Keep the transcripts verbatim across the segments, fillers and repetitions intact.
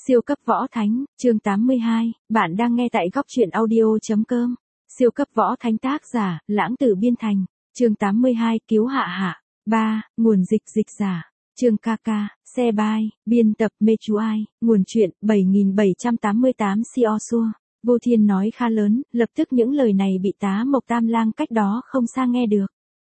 Siêu cấp võ thánh, chương tám mươi hai, bạn đang nghe tại góc truyện audio.com. Siêu cấp võ thánh tác giả, Lãng Tử biên thành, chương tám mươi hai, cứu Hạ Hạ. ba. Nguồn dịch dịch giả, chương ca ca, xe bay, biên tập mê chú ai, nguồn truyện bảy nghìn bảy trăm tám mươi tám Sio Sua. Vô Thiên nói khá lớn, lập tức những lời này bị Tá Mộc Tam Lang cách đó không xa nghe được.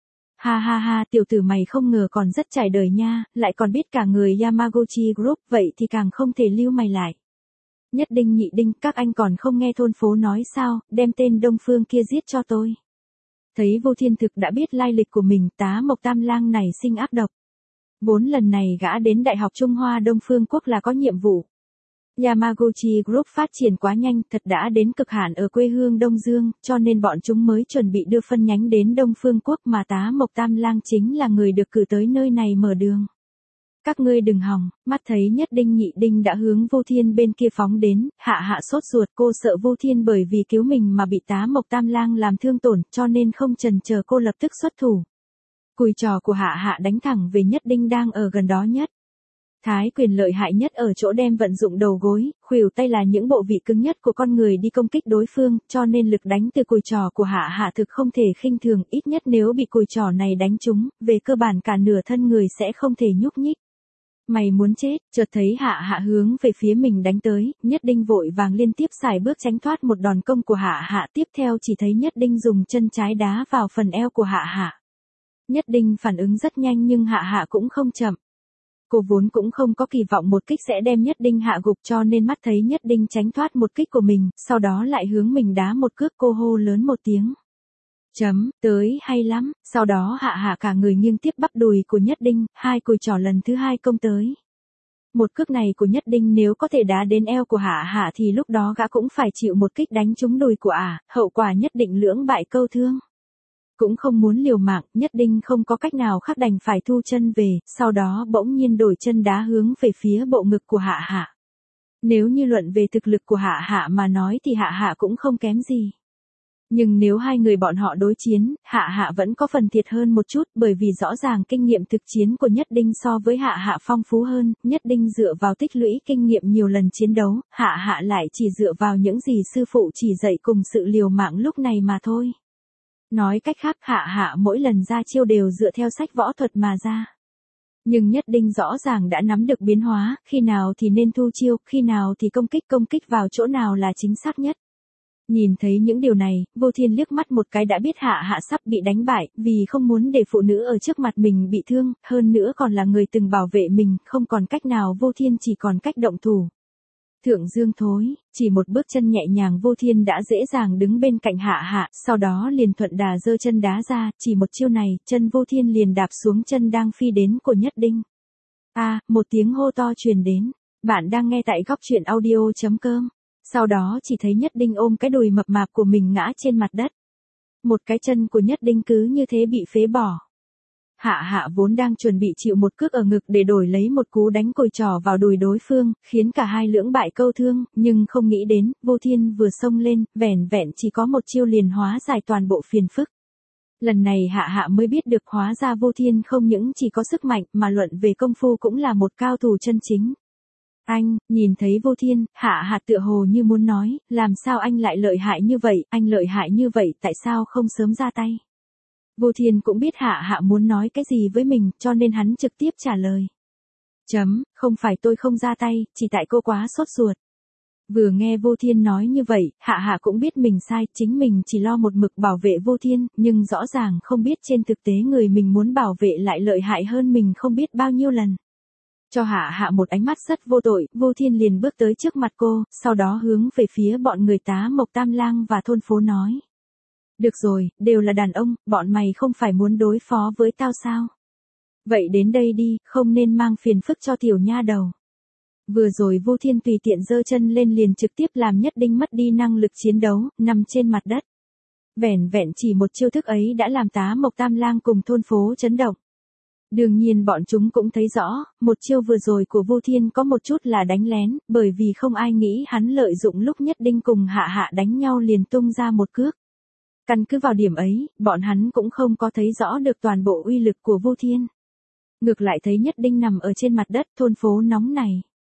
Ha ha ha, tiểu tử mày không ngờ còn rất trải đời nha, lại còn biết cả người Yamaguchi Group, vậy thì càng không thể lưu mày lại. Nhất Đinh Nhị Đinh, các anh còn không nghe thôn phố nói sao, đem tên Đông Phương kia giết cho tôi. Thấy Vô Thiên thực đã biết lai lịch của mình, Tá Mộc Tam Lang này sinh ác độc. Vốn lần này gã đến Đại học Trung Hoa Đông Phương Quốc là có nhiệm vụ. Yamaguchi Group phát triển quá nhanh, thật đã đến cực hạn ở quê hương Đông Dương, cho nên bọn chúng mới chuẩn bị đưa phân nhánh đến Đông Phương Quốc, mà Tá Mộc Tam Lang chính là người được cử tới nơi này mở đường. Các ngươi đừng hòng. Mắt thấy Nhất Đinh Nhị Đinh đã hướng Vô Thiên bên kia phóng đến, Hạ Hạ sốt ruột, cô sợ Vô Thiên bởi vì cứu mình mà bị Tá Mộc Tam Lang làm thương tổn, cho nên không chần chờ cô lập tức xuất thủ. Cùi trò của Hạ Hạ đánh thẳng về Nhất Đinh đang ở gần đó nhất. Thái quyền lợi hại nhất ở chỗ đem vận dụng đầu gối, khuỷu tay là những bộ vị cứng nhất của con người đi công kích đối phương, cho nên lực đánh từ cùi trò của Hạ Hạ thực không thể khinh thường, ít nhất nếu bị cùi trò này đánh trúng, về cơ bản cả nửa thân người sẽ không thể nhúc nhích. Mày muốn chết, chợt thấy Hạ Hạ hướng về phía mình đánh tới, Nhất Đinh vội vàng liên tiếp xài bước tránh thoát một đòn công của Hạ Hạ, tiếp theo chỉ thấy Nhất Đinh dùng chân trái đá vào phần eo của Hạ Hạ. Nhất Đinh phản ứng rất nhanh nhưng Hạ Hạ cũng không chậm. Cô vốn cũng không có kỳ vọng một kích sẽ đem Nhất Đinh hạ gục, cho nên mắt thấy Nhất Đinh tránh thoát một kích của mình, sau đó lại hướng mình đá một cước, cô hô lớn một tiếng. Chấm, tới hay lắm, sau đó Hạ Hạ cả người nghiêng tiếp bắp đùi của Nhất Đinh, hai cùi trỏ lần thứ hai công tới. Một cước này của Nhất Đinh nếu có thể đá đến eo của Hạ Hạ thì lúc đó gã cũng phải chịu một kích đánh trúng đùi của ả, hậu quả nhất định lưỡng bại câu thương. Cũng không muốn liều mạng, Nhất Đinh không có cách nào khác đành phải thu chân về, sau đó bỗng nhiên đổi chân đá hướng về phía bộ ngực của Hạ Hạ. Nếu như luận về thực lực của Hạ Hạ mà nói thì Hạ Hạ cũng không kém gì. Nhưng nếu hai người bọn họ đối chiến, Hạ Hạ vẫn có phần thiệt hơn một chút, bởi vì rõ ràng kinh nghiệm thực chiến của Nhất Đinh so với Hạ Hạ phong phú hơn, Nhất Đinh dựa vào tích lũy kinh nghiệm nhiều lần chiến đấu, Hạ Hạ lại chỉ dựa vào những gì sư phụ chỉ dạy cùng sự liều mạng lúc này mà thôi. Nói cách khác, Hạ Hạ mỗi lần ra chiêu đều dựa theo sách võ thuật mà ra. Nhưng Nhất Đinh rõ ràng đã nắm được biến hóa, khi nào thì nên thu chiêu, khi nào thì công kích công kích vào chỗ nào là chính xác nhất. Nhìn thấy những điều này, Vô Thiên liếc mắt một cái đã biết Hạ Hạ sắp bị đánh bại, vì không muốn để phụ nữ ở trước mặt mình bị thương, hơn nữa còn là người từng bảo vệ mình, không còn cách nào, Vô Thiên chỉ còn cách động thủ. Thượng Dương thối, chỉ một bước chân nhẹ nhàng Vô Thiên đã dễ dàng đứng bên cạnh Hạ Hạ, sau đó liền thuận đà giơ chân đá ra, chỉ một chiêu này, chân Vô Thiên liền đạp xuống chân đang phi đến của Nhất Đinh. A, à, một tiếng hô to truyền đến, bạn đang nghe tại góc truyện audio.com. Sau đó chỉ thấy Nhất Đinh ôm cái đùi mập mạp của mình ngã trên mặt đất. Một cái chân của Nhất Đinh cứ như thế bị phế bỏ. Hạ Hạ vốn đang chuẩn bị chịu một cước ở ngực để đổi lấy một cú đánh cùi trỏ vào đùi đối phương, khiến cả hai lưỡng bại câu thương, nhưng không nghĩ đến, Vô Thiên vừa xông lên, vẻn vẹn chỉ có một chiêu liền hóa giải toàn bộ phiền phức. Lần này Hạ Hạ mới biết được hóa ra Vô Thiên không những chỉ có sức mạnh mà luận về công phu cũng là một cao thủ chân chính. Anh, nhìn thấy Vô Thiên, Hạ Hạ tựa hồ như muốn nói, làm sao anh lại lợi hại như vậy, anh lợi hại như vậy, tại sao không sớm ra tay? Vô Thiên cũng biết Hạ Hạ muốn nói cái gì với mình, cho nên hắn trực tiếp trả lời. Chấm, không phải tôi không ra tay, chỉ tại cô quá sốt ruột. Vừa nghe Vô Thiên nói như vậy, Hạ Hạ cũng biết mình sai, chính mình chỉ lo một mực bảo vệ Vô Thiên, nhưng rõ ràng không biết trên thực tế người mình muốn bảo vệ lại lợi hại hơn mình không biết bao nhiêu lần. Cho Hạ Hạ một ánh mắt rất vô tội, Vô Thiên liền bước tới trước mặt cô, sau đó hướng về phía bọn người Tá Mộc Tam Lang và thôn phố nói. Được rồi, đều là đàn ông, bọn mày không phải muốn đối phó với tao sao? Vậy đến đây đi, không nên mang phiền phức cho tiểu nha đầu. Vừa rồi Vô Thiên tùy tiện giơ chân lên liền trực tiếp làm Nhất Đinh mất đi năng lực chiến đấu, nằm trên mặt đất. Vẻn vẹn chỉ một chiêu thức ấy đã làm Tá Mộc Tam Lang cùng thôn phố chấn động. Đương nhiên bọn chúng cũng thấy rõ, một chiêu vừa rồi của Vô Thiên có một chút là đánh lén, bởi vì không ai nghĩ hắn lợi dụng lúc Nhất Đinh cùng Hạ Hạ đánh nhau liền tung ra một cước. Căn cứ vào điểm ấy, bọn hắn cũng không có thấy rõ được toàn bộ uy lực của Vô Thiên. Ngược lại thấy Nhất Đinh nằm ở trên mặt đất, thôn phố nóng này.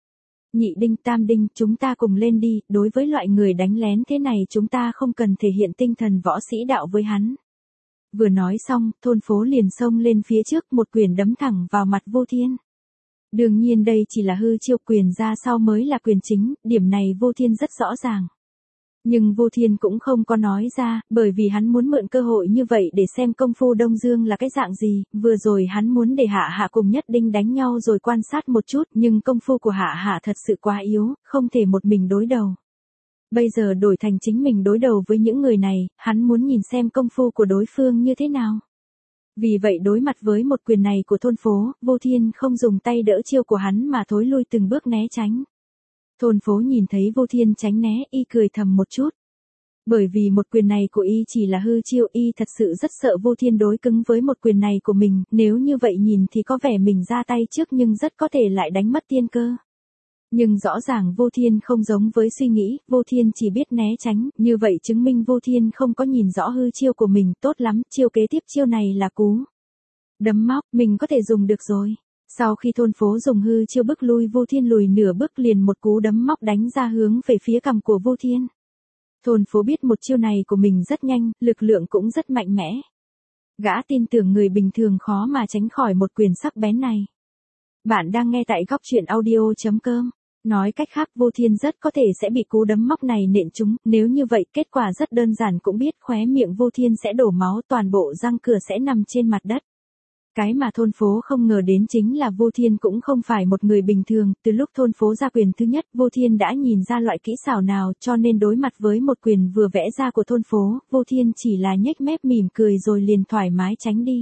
Nhị đinh tam đinh, chúng ta cùng lên đi, đối với loại người đánh lén thế này chúng ta không cần thể hiện tinh thần võ sĩ đạo với hắn. Vừa nói xong, thôn phố liền xông lên phía trước, một quyền đấm thẳng vào mặt Vô Thiên. Đương nhiên đây chỉ là hư chiêu, quyền ra sau mới là quyền chính, điểm này Vô Thiên rất rõ ràng. Nhưng Vô Thiên cũng không có nói ra, bởi vì hắn muốn mượn cơ hội như vậy để xem công phu Đông Dương là cái dạng gì, vừa rồi hắn muốn để Hạ Hạ cùng Nhất Đinh đánh nhau rồi quan sát một chút, nhưng công phu của Hạ Hạ thật sự quá yếu, không thể một mình đối đầu. Bây giờ đổi thành chính mình đối đầu với những người này, hắn muốn nhìn xem công phu của đối phương như thế nào. Vì vậy đối mặt với một quyền này của thôn phố, Vô Thiên không dùng tay đỡ chiêu của hắn mà thối lui từng bước né tránh. Thôn phố nhìn thấy Vô Thiên tránh né, y cười thầm một chút. Bởi vì một quyền này của y chỉ là hư chiêu, y thật sự rất sợ Vô Thiên đối cứng với một quyền này của mình, nếu như vậy nhìn thì có vẻ mình ra tay trước nhưng rất có thể lại đánh mất tiên cơ. Nhưng rõ ràng Vô Thiên không giống với suy nghĩ, Vô Thiên chỉ biết né tránh, như vậy chứng minh Vô Thiên không có nhìn rõ hư chiêu của mình, tốt lắm, chiêu kế tiếp chiêu này là cú đấm móc, mình có thể dùng được rồi. Sau khi thôn phố dùng hư chiêu bức lui Vô Thiên lùi nửa bước, liền một cú đấm móc đánh ra hướng về phía cằm của Vô Thiên. Thôn phố biết một chiêu này của mình rất nhanh, lực lượng cũng rất mạnh mẽ. Gã tin tưởng người bình thường khó mà tránh khỏi một quyền sắc bén này. Bạn đang nghe tại góc truyện audio chấm com. Nói cách khác, Vô Thiên rất có thể sẽ bị cú đấm móc này nện trúng, nếu như vậy kết quả rất đơn giản, cũng biết khóe miệng Vô Thiên sẽ đổ máu, toàn bộ răng cửa sẽ nằm trên mặt đất. Cái mà thôn phố không ngờ đến chính là Vô Thiên cũng không phải một người bình thường, từ lúc thôn phố ra quyền thứ nhất, Vô Thiên đã nhìn ra loại kỹ xảo nào, cho nên đối mặt với một quyền vừa vẽ ra của thôn phố, Vô Thiên chỉ là nhếch mép mỉm cười rồi liền thoải mái tránh đi.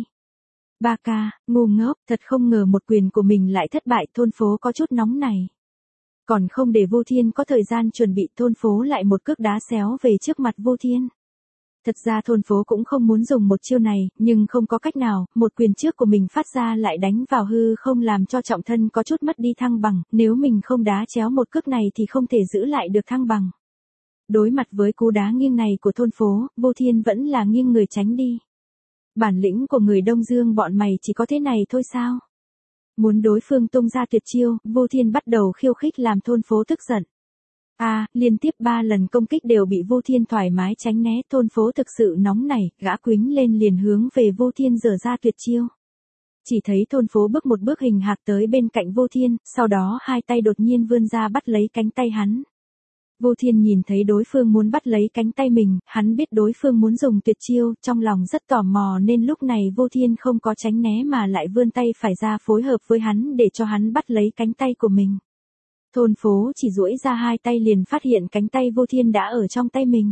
Ba ca, ngu ngốc, thật không ngờ một quyền của mình lại thất bại, thôn phố có chút nóng này. Còn không để Vô Thiên có thời gian chuẩn bị, thôn phố lại một cước đá xéo về trước mặt Vô Thiên. Thật ra thôn phố cũng không muốn dùng một chiêu này, nhưng không có cách nào, một quyền trước của mình phát ra lại đánh vào hư không làm cho trọng thân có chút mất đi thăng bằng, nếu mình không đá chéo một cước này thì không thể giữ lại được thăng bằng. Đối mặt với cú đá nghiêng này của thôn phố, Vô Thiên vẫn là nghiêng người tránh đi. Bản lĩnh của người Đông Dương bọn mày chỉ có thế này thôi sao? Muốn đối phương tung ra tuyệt chiêu, Vô Thiên bắt đầu khiêu khích làm thôn phố tức giận. A, à, liên tiếp ba lần công kích đều bị Vô Thiên thoải mái tránh né, thôn phố thực sự nóng nảy, gã quýnh lên liền hướng về Vô Thiên giở ra tuyệt chiêu. Chỉ thấy thôn phố bước một bước hình hạc tới bên cạnh Vô Thiên, sau đó hai tay đột nhiên vươn ra bắt lấy cánh tay hắn. Vô Thiên nhìn thấy đối phương muốn bắt lấy cánh tay mình, hắn biết đối phương muốn dùng tuyệt chiêu, trong lòng rất tò mò nên lúc này Vô Thiên không có tránh né mà lại vươn tay phải ra phối hợp với hắn để cho hắn bắt lấy cánh tay của mình. Thôn phố chỉ duỗi ra hai tay liền phát hiện cánh tay Vô Thiên đã ở trong tay mình.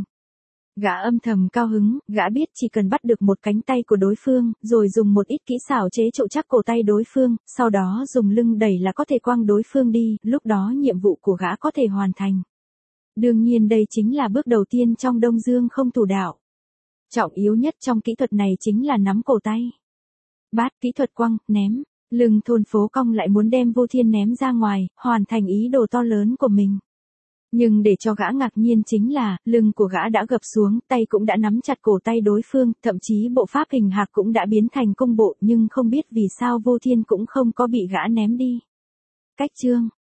Gã âm thầm cao hứng, gã biết chỉ cần bắt được một cánh tay của đối phương, rồi dùng một ít kỹ xảo chế trụ chắc cổ tay đối phương, sau đó dùng lưng đẩy là có thể quăng đối phương đi, lúc đó nhiệm vụ của gã có thể hoàn thành. Đương nhiên đây chính là bước đầu tiên trong Đông Dương không thủ đạo. Trọng yếu nhất trong kỹ thuật này chính là nắm cổ tay. Bát kỹ thuật quăng, ném. Lưng thôn phố cong lại muốn đem Vô Thiên ném ra ngoài, hoàn thành ý đồ to lớn của mình. Nhưng để cho gã ngạc nhiên chính là, lưng của gã đã gập xuống, tay cũng đã nắm chặt cổ tay đối phương, thậm chí bộ pháp hình hạc cũng đã biến thành cung bộ, nhưng không biết vì sao Vô Thiên cũng không có bị gã ném đi. Cách chương